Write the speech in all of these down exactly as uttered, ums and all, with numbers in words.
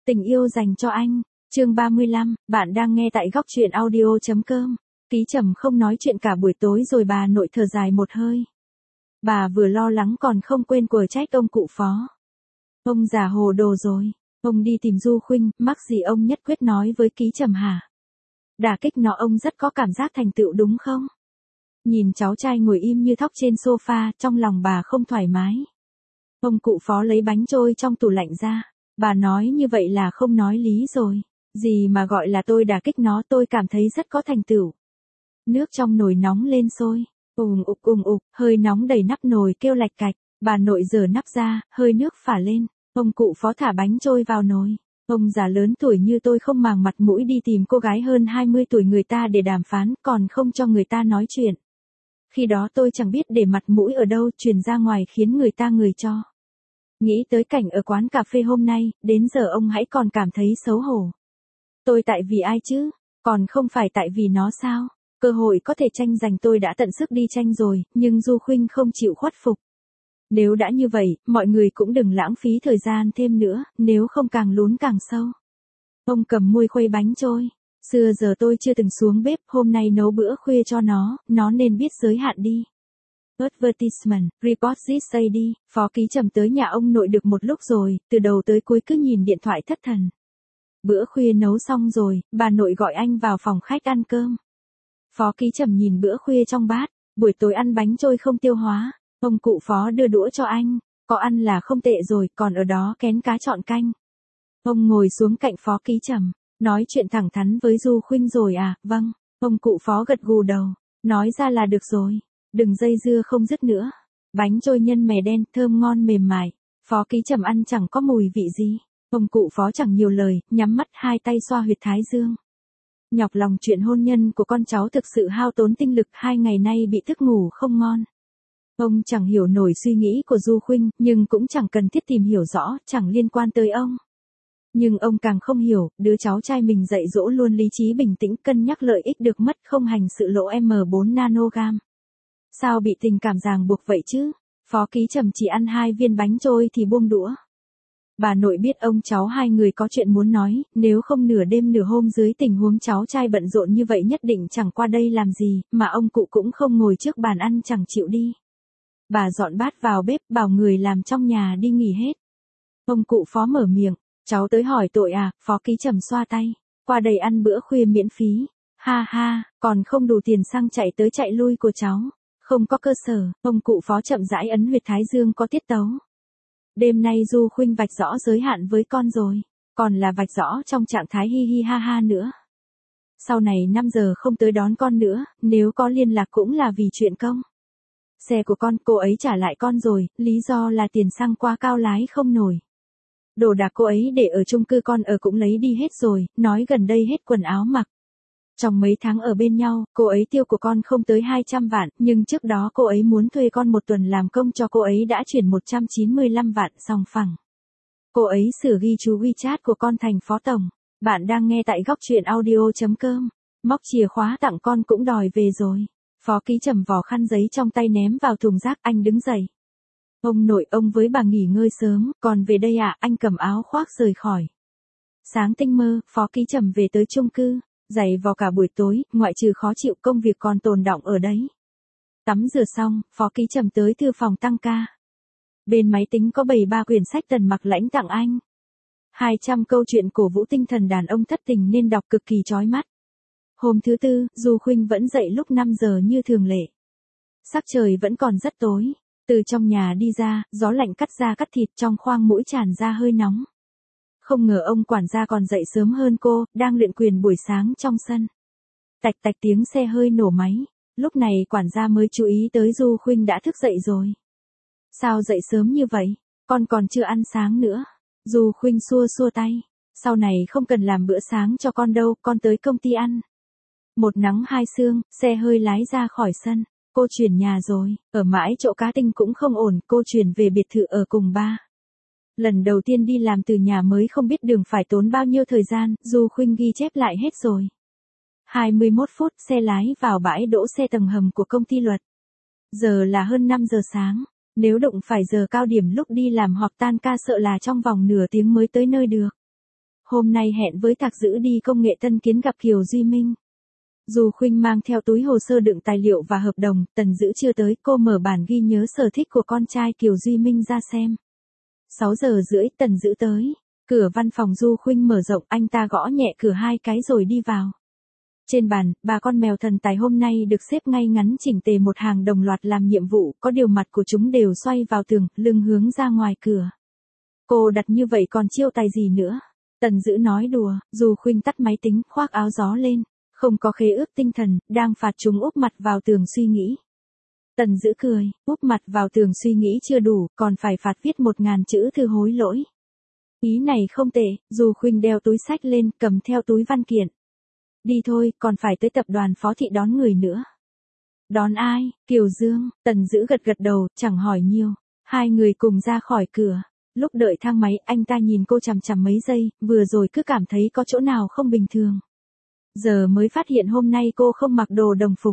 Tình yêu dành cho anh, chương ba mươi lăm, bạn đang nghe tại góc truyện audio.com. Ký Trầm không nói chuyện cả buổi tối rồi bà nội thở dài một hơi. Bà vừa lo lắng còn không quên quở trách ông cụ Phó. Ông già hồ đồ rồi, ông đi tìm Du Khuynh, mắc gì ông nhất quyết nói với Ký Trầm hả? Đả kích nó ông rất có cảm giác thành tựu đúng không? Nhìn cháu trai ngồi im như thóc trên sofa, trong lòng bà không thoải mái. Ông cụ Phó lấy bánh trôi trong tủ lạnh ra. Bà nói như vậy là không nói lý rồi. Gì mà gọi là tôi đả kích nó, tôi cảm thấy rất có thành tựu. Nước trong nồi nóng lên sôi. Ùng ục ùng ục, hơi nóng đầy nắp nồi kêu lạch cạch. Bà nội giở nắp ra, hơi nước phả lên. Ông cụ Phó thả bánh trôi vào nồi. Ông già lớn tuổi như tôi không màng mặt mũi đi tìm cô gái hơn hai mươi tuổi người ta để đàm phán, còn không cho người ta nói chuyện. Khi đó tôi chẳng biết để mặt mũi ở đâu, truyền ra ngoài khiến người ta người cho. Nghĩ tới cảnh ở quán cà phê hôm nay, đến giờ ông hãy còn cảm thấy xấu hổ. Tôi tại vì ai chứ? Còn không phải tại vì nó sao? Cơ hội có thể tranh giành tôi đã tận sức đi tranh rồi, nhưng Du Khuynh không chịu khuất phục. Nếu đã như vậy, mọi người cũng đừng lãng phí thời gian thêm nữa, nếu không càng lún càng sâu. Ông cầm muôi khuấy bánh trôi. Xưa giờ tôi chưa từng xuống bếp, hôm nay nấu bữa khuya cho nó, nó nên biết giới hạn đi. Advertisement, report this say đi, Phó Ký Trầm tới nhà ông nội được một lúc rồi, từ đầu tới cuối cứ nhìn điện thoại thất thần. Bữa khuya nấu xong rồi, bà nội gọi anh vào phòng khách ăn cơm. Phó Ký Trầm nhìn bữa khuya trong bát, buổi tối ăn bánh trôi không tiêu hóa, ông cụ Phó đưa đũa cho anh, có ăn là không tệ rồi, còn ở đó kén cá chọn canh. Ông ngồi xuống cạnh Phó Ký Trầm, nói chuyện thẳng thắn với Du Khuynh rồi à, vâng, ông cụ Phó gật gù đầu, nói ra là được rồi. Đừng dây dưa không dứt nữa. Bánh trôi nhân mè đen thơm ngon mềm mại. Phó Ký Trầm ăn chẳng có mùi vị gì. Ông cụ Phó chẳng nhiều lời, nhắm mắt hai tay xoa huyệt thái dương. Nhọc lòng chuyện hôn nhân của con cháu thực sự hao tốn tinh lực, hai ngày nay bị thức ngủ không ngon. Ông chẳng hiểu nổi suy nghĩ của Du Khuynh, nhưng cũng chẳng cần thiết tìm hiểu rõ, chẳng liên quan tới ông. Nhưng ông càng không hiểu, đứa cháu trai mình dạy dỗ luôn lý trí bình tĩnh, cân nhắc lợi ích được mất, không hành sự lỗ M bốn nanogam. Sao bị tình cảm ràng buộc vậy chứ? Phó Ký Trầm chỉ ăn hai viên bánh trôi thì buông đũa. Bà nội biết ông cháu hai người có chuyện muốn nói, nếu không nửa đêm nửa hôm dưới tình huống cháu trai bận rộn như vậy nhất định chẳng qua đây làm gì, mà ông cụ cũng không ngồi trước bàn ăn chẳng chịu đi. Bà dọn bát vào bếp, bảo người làm trong nhà đi nghỉ hết. Ông cụ Phó mở miệng, cháu tới hỏi tội à? Phó Ký Trầm xoa tay, qua đây ăn bữa khuya miễn phí. Ha ha, còn không đủ tiền xăng chạy tới chạy lui của cháu. Không có cơ sở, ông cụ Phó chậm rãi ấn huyệt thái dương có tiết tấu. Đêm nay Du Khuynh vạch rõ giới hạn với con rồi, còn là vạch rõ trong trạng thái hi hi ha ha nữa. Sau này năm giờ không tới đón con nữa, nếu có liên lạc cũng là vì chuyện công. Xe của con, cô ấy trả lại con rồi, lý do là tiền xăng quá cao lái không nổi. Đồ đạc cô ấy để ở chung cư con ở cũng lấy đi hết rồi, nói gần đây hết quần áo mặc. Trong mấy tháng ở bên nhau, cô ấy tiêu của con không tới hai trăm vạn, nhưng trước đó cô ấy muốn thuê con một tuần làm công cho cô ấy đã chuyển một trăm chín mươi lăm vạn sòng phẳng. Cô ấy sửa ghi chú WeChat của con thành Phó Tổng. Bạn đang nghe tại góc truyện audio.com. Móc chìa khóa tặng con cũng đòi về rồi. Phó Ký Trầm vò khăn giấy trong tay ném vào thùng rác, anh đứng dậy. Ông nội, ông với bà nghỉ ngơi sớm, còn về đây ạ, à? Anh cầm áo khoác rời khỏi. Sáng tinh mơ, Phó Ký Trầm về tới chung cư. Giày vò cả buổi tối, ngoại trừ khó chịu công việc còn tồn đọng ở đấy. Tắm rửa xong, Phó Ký Trầm tới thư phòng tăng ca. Bên máy tính có bày ba quyển sách Tần Mặc lãnh tặng anh. hai trăm câu chuyện cổ vũ tinh thần đàn ông thất tình nên đọc cực kỳ chói mắt. Hôm thứ tư, Du Khuynh vẫn dậy lúc năm giờ như thường lệ. Sắc trời vẫn còn rất tối. Từ trong nhà đi ra, gió lạnh cắt da cắt thịt, trong khoang mũi tràn ra hơi nóng. Không ngờ ông quản gia còn dậy sớm hơn cô, đang luyện quyền buổi sáng trong sân. Tạch tạch tiếng xe hơi nổ máy, lúc này quản gia mới chú ý tới Du Khuynh đã thức dậy rồi. Sao dậy sớm như vậy, con còn chưa ăn sáng nữa. Du Khuynh xua xua tay, sau này không cần làm bữa sáng cho con đâu, con tới công ty ăn. Một nắng hai sương, xe hơi lái ra khỏi sân, cô chuyển nhà rồi, ở mãi chỗ cá tinh cũng không ổn, cô chuyển về biệt thự ở cùng ba. Lần đầu tiên đi làm từ nhà mới không biết đường phải tốn bao nhiêu thời gian, Du Khuynh ghi chép lại hết rồi. hai mươi mốt phút, xe lái vào bãi đỗ xe tầng hầm của công ty luật. Giờ là hơn năm giờ sáng, nếu đụng phải giờ cao điểm lúc đi làm hoặc tan ca sợ là trong vòng nửa tiếng mới tới nơi được. hôm nay hẹn với Thạc Dữ đi công nghệ Tân Kiến gặp Kiều Duy Minh. Du Khuynh mang theo túi hồ sơ đựng tài liệu và hợp đồng, Tần Dữ chưa tới, cô mở bản ghi nhớ sở thích của con trai Kiều Duy Minh ra xem. sáu giờ rưỡi, Tần Dữ tới. Cửa văn phòng Du Khuynh mở rộng, anh ta gõ nhẹ cửa hai cái rồi đi vào. Trên bàn, ba con mèo thần tài hôm nay được xếp ngay ngắn chỉnh tề một hàng đồng loạt làm nhiệm vụ, có điều mặt của chúng đều xoay vào tường, lưng hướng ra ngoài cửa. Cô đặt như vậy còn chiêu tài gì nữa? Tần Dữ nói đùa. Du Khuynh tắt máy tính, khoác áo gió lên. Không có khế ước tinh thần, đang phạt chúng úp mặt vào tường suy nghĩ. Tần Dữ cười, úp mặt vào tường suy nghĩ chưa đủ, còn phải phạt viết một ngàn chữ thư hối lỗi. Ý này không tệ. Du Khuynh đeo túi xách lên, cầm theo túi văn kiện. Đi thôi, còn phải tới tập đoàn Phó Thị đón người nữa. Đón ai? Kiều Dương. Tần Dữ gật gật đầu, chẳng hỏi nhiều. Hai người cùng ra khỏi cửa. Lúc đợi thang máy, anh ta nhìn cô chằm chằm mấy giây, vừa rồi cứ cảm thấy có chỗ nào không bình thường. Giờ mới phát hiện hôm nay cô không mặc đồ đồng phục.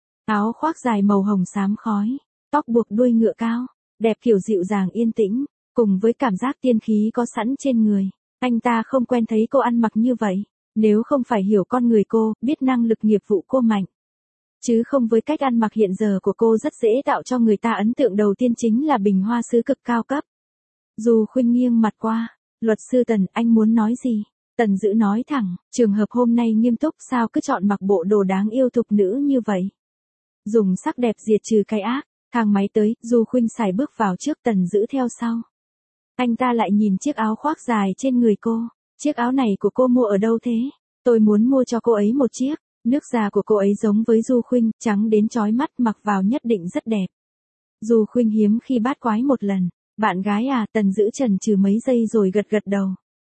Áo khoác dài màu hồng xám khói, tóc buộc đuôi ngựa cao, đẹp kiểu dịu dàng yên tĩnh, cùng với cảm giác tiên khí có sẵn trên người. Anh ta không quen thấy cô ăn mặc như vậy, nếu không phải hiểu con người cô, biết năng lực nghiệp vụ cô mạnh. Chứ không với cách ăn mặc hiện giờ của cô rất dễ tạo cho người ta ấn tượng đầu tiên chính là bình hoa sứ cực cao cấp. Du Khuynh nghiêng mặt qua, luật sư Tần, anh muốn nói gì? Tần Dữ nói thẳng, trường hợp hôm nay nghiêm túc, sao cứ chọn mặc bộ đồ đáng yêu thục nữ như vậy? Dùng sắc đẹp diệt trừ cái ác. Thang máy tới, Du Khuynh xài bước vào trước, Tần Dữ theo sau. Anh ta lại nhìn chiếc áo khoác dài trên người cô. Chiếc áo này của cô mua ở đâu thế? Tôi muốn mua cho cô ấy một chiếc. Nước da của cô ấy giống với Du Khuynh, trắng đến chói mắt, mặc vào nhất định rất đẹp. Du Khuynh hiếm khi bát quái một lần. Bạn gái à? Tần Dữ chần chừ mấy giây rồi gật gật đầu.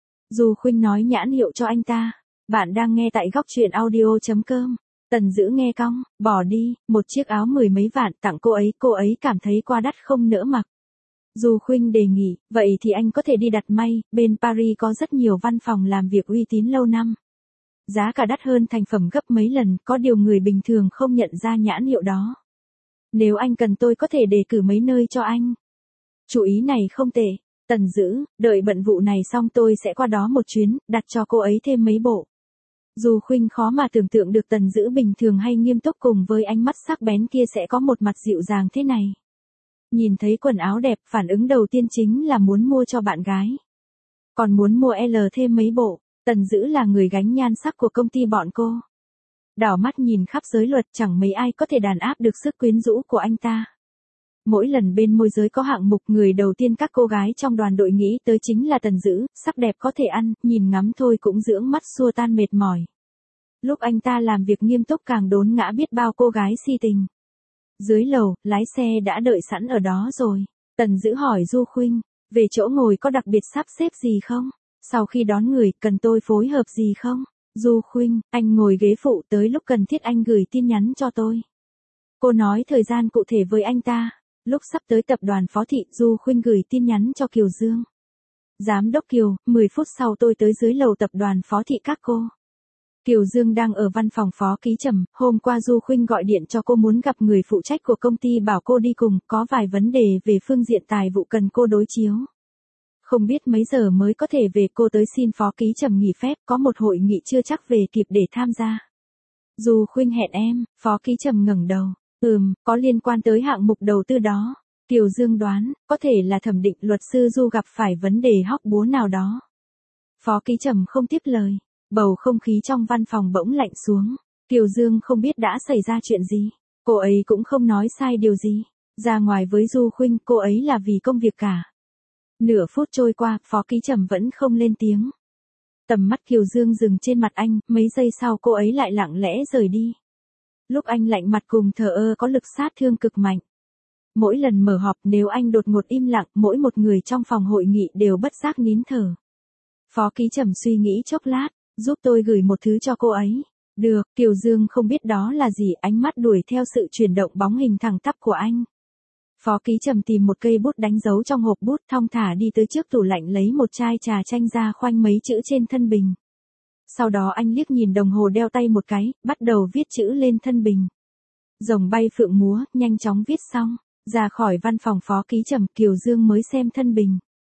Du Khuynh nói nhãn hiệu cho anh ta. Bạn đang nghe tại góc truyện audio chấm com. Tần Dữ nghe cong, bỏ đi, một chiếc áo mười mấy vạn tặng cô ấy, cô ấy cảm thấy quá đắt không nỡ mặc. Du Khuynh đề nghị, vậy thì anh có thể đi đặt may, bên Paris có rất nhiều văn phòng làm việc uy tín lâu năm. Giá cả đắt hơn thành phẩm gấp mấy lần, có điều người bình thường không nhận ra nhãn hiệu đó. Nếu anh cần tôi có thể đề cử mấy nơi cho anh. Chủ ý này không tệ. Tần Dữ, đợi bận vụ này xong tôi sẽ qua đó một chuyến, đặt cho cô ấy thêm mấy bộ. Du Khuynh khó mà tưởng tượng được Tần Dữ bình thường hay nghiêm túc cùng với ánh mắt sắc bén kia sẽ có một mặt dịu dàng thế này. Nhìn thấy quần áo đẹp, phản ứng đầu tiên chính là muốn mua cho bạn gái. Còn muốn mua L thêm mấy bộ. Tần Dữ là người gánh nhan sắc của công ty bọn cô. Đảo mắt nhìn khắp giới luật, chẳng mấy ai có thể đàn áp được sức quyến rũ của anh ta. Mỗi lần bên môi giới có hạng mục, người đầu tiên các cô gái trong đoàn đội nghĩ tới chính là Tần Dữ, sắc đẹp có thể ăn, nhìn ngắm thôi cũng dưỡng mắt xua tan mệt mỏi. Lúc anh ta làm việc nghiêm túc càng đốn ngã biết bao cô gái si tình. Dưới lầu, lái xe đã đợi sẵn ở đó rồi. Tần Dữ hỏi Du Khuynh, về chỗ ngồi có đặc biệt sắp xếp gì không? Sau khi đón người, cần tôi phối hợp gì không? Du Khuynh, anh ngồi ghế phụ, tới lúc cần thiết anh gửi tin nhắn cho tôi. Cô nói thời gian cụ thể với anh ta. Lúc sắp tới tập đoàn Phó Thị, Du Khuynh gửi tin nhắn cho Kiều Dương. Giám đốc Kiều, mười phút sau tôi tới dưới lầu tập đoàn Phó Thị các cô. Kiều Dương đang ở văn phòng Phó Ký Trầm, hôm qua Du Khuynh gọi điện cho cô muốn gặp người phụ trách của công ty bảo cô đi cùng, có vài vấn đề về phương diện tài vụ cần cô đối chiếu. Không biết mấy giờ mới có thể về, cô tới xin Phó Ký Trầm nghỉ phép, có một hội nghị chưa chắc về kịp để tham gia. Du Khuynh hẹn em, Phó Ký Trầm ngẩng đầu. Ừm, có liên quan tới hạng mục đầu tư đó. Kiều Dương đoán, có thể là thẩm định, luật sư Du gặp phải vấn đề hóc búa nào đó. Phó Ký Trầm không tiếp lời. Bầu không khí trong văn phòng bỗng lạnh xuống. Kiều Dương không biết đã xảy ra chuyện gì. Cô ấy cũng không nói sai điều gì. Ra ngoài với Du Khuynh, cô ấy là vì công việc cả. Nửa phút trôi qua, Phó Ký Trầm vẫn không lên tiếng. Tầm mắt Kiều Dương dừng trên mặt anh, mấy giây sau cô ấy lại lặng lẽ rời đi. Lúc anh lạnh mặt cùng thờ ơ có lực sát thương cực mạnh. Mỗi lần mở họp, nếu anh đột ngột im lặng, mỗi một người trong phòng hội nghị đều bất giác nín thở. Phó Ký Trầm suy nghĩ chốc lát, giúp tôi gửi một thứ cho cô ấy. Được, Kiều Dương không biết đó là gì, ánh mắt đuổi theo sự chuyển động bóng hình thẳng tắp của anh. Phó Ký Trầm tìm một cây bút đánh dấu trong hộp bút, thong thả đi tới trước tủ lạnh lấy một chai trà chanh ra, khoanh mấy chữ trên thân bình. Sau đó anh liếc nhìn đồng hồ đeo tay một cái, bắt đầu viết chữ lên thân bình. Rồng bay phượng múa, nhanh chóng viết xong, ra khỏi văn phòng Phó Ký Trầm, Kiều Dương mới xem thân bình.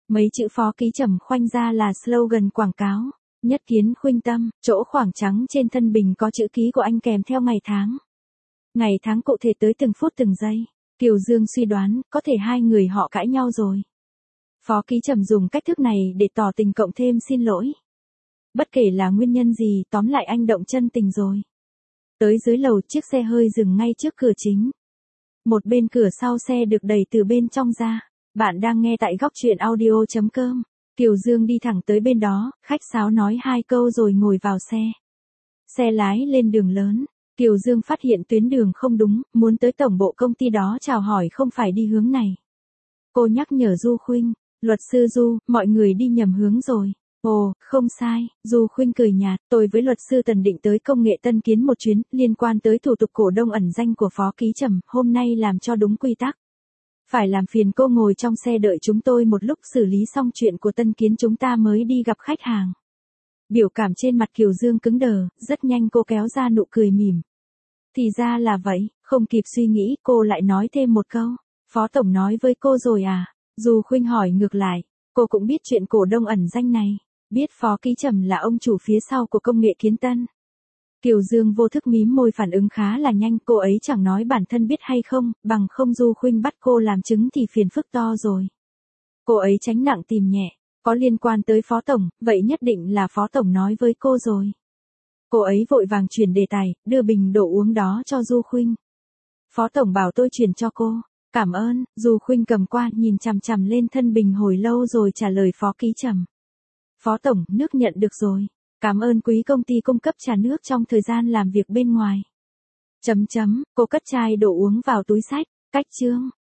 Mấy chữ Phó Ký Trầm khoanh ra là slogan quảng cáo. Nhất kiến khuynh tâm, chỗ khoảng trắng trên thân bình có chữ ký của anh kèm theo ngày tháng. Ngày tháng cụ thể tới từng phút từng giây. Kiều Dương suy đoán, có thể hai người họ cãi nhau rồi. Phó Ký Trầm dùng cách thức này để tỏ tình cộng thêm xin lỗi. Bất kể là nguyên nhân gì, tóm lại anh động chân tình rồi. Tới dưới lầu, chiếc xe hơi dừng ngay trước cửa chính. Một bên cửa sau xe được đẩy từ bên trong ra. Bạn đang nghe tại góc truyện audio chấm com. Kiều Dương đi thẳng tới bên đó, khách sáo nói hai câu rồi ngồi vào xe. Xe lái lên đường lớn. Kiều Dương phát hiện tuyến đường không đúng, muốn tới tổng bộ công ty đó chào hỏi không phải đi hướng này. Cô nhắc nhở Du Khuynh, luật sư Du, mọi người đi nhầm hướng rồi. Ồ, không sai, Du Khuynh cười nhạt, tôi với luật sư Tần định tới công nghệ Tân Kiến một chuyến, liên quan tới thủ tục cổ đông ẩn danh của Phó Ký Trầm, hôm nay làm cho đúng quy tắc. Phải làm phiền cô ngồi trong xe đợi chúng tôi một lúc xử lý xong chuyện của Tân Kiến chúng ta mới đi gặp khách hàng. Biểu cảm trên mặt Kiều Dương cứng đờ, rất nhanh cô kéo ra nụ cười mỉm. Thì ra là vậy, không kịp suy nghĩ, cô lại nói thêm một câu. Phó Tổng nói với cô rồi à? Du Khuynh hỏi ngược lại, cô cũng biết chuyện cổ đông ẩn danh này, biết Phó Ký Trầm là ông chủ phía sau của công nghệ Kiến Tân. Kiều Dương vô thức mím môi, phản ứng khá là nhanh, cô ấy chẳng nói bản thân biết hay không, bằng không Du Khuynh bắt cô làm chứng thì phiền phức to rồi. Cô ấy tránh nặng tìm nhẹ, có liên quan tới Phó Tổng, vậy nhất định là Phó Tổng nói với cô rồi. Cô ấy vội vàng chuyển đề tài, đưa bình đồ uống đó cho Du Khuynh. Phó Tổng bảo tôi chuyển cho cô. Cảm ơn, Du Khuynh cầm qua, nhìn chằm chằm lên thân bình hồi lâu rồi trả lời Phó Ký Trầm. Phó Tổng, nước nhận được rồi. Cảm ơn quý công ty cung cấp trà nước trong thời gian làm việc bên ngoài. Chấm chấm, cô cất chai đồ uống vào túi xách, cách chương.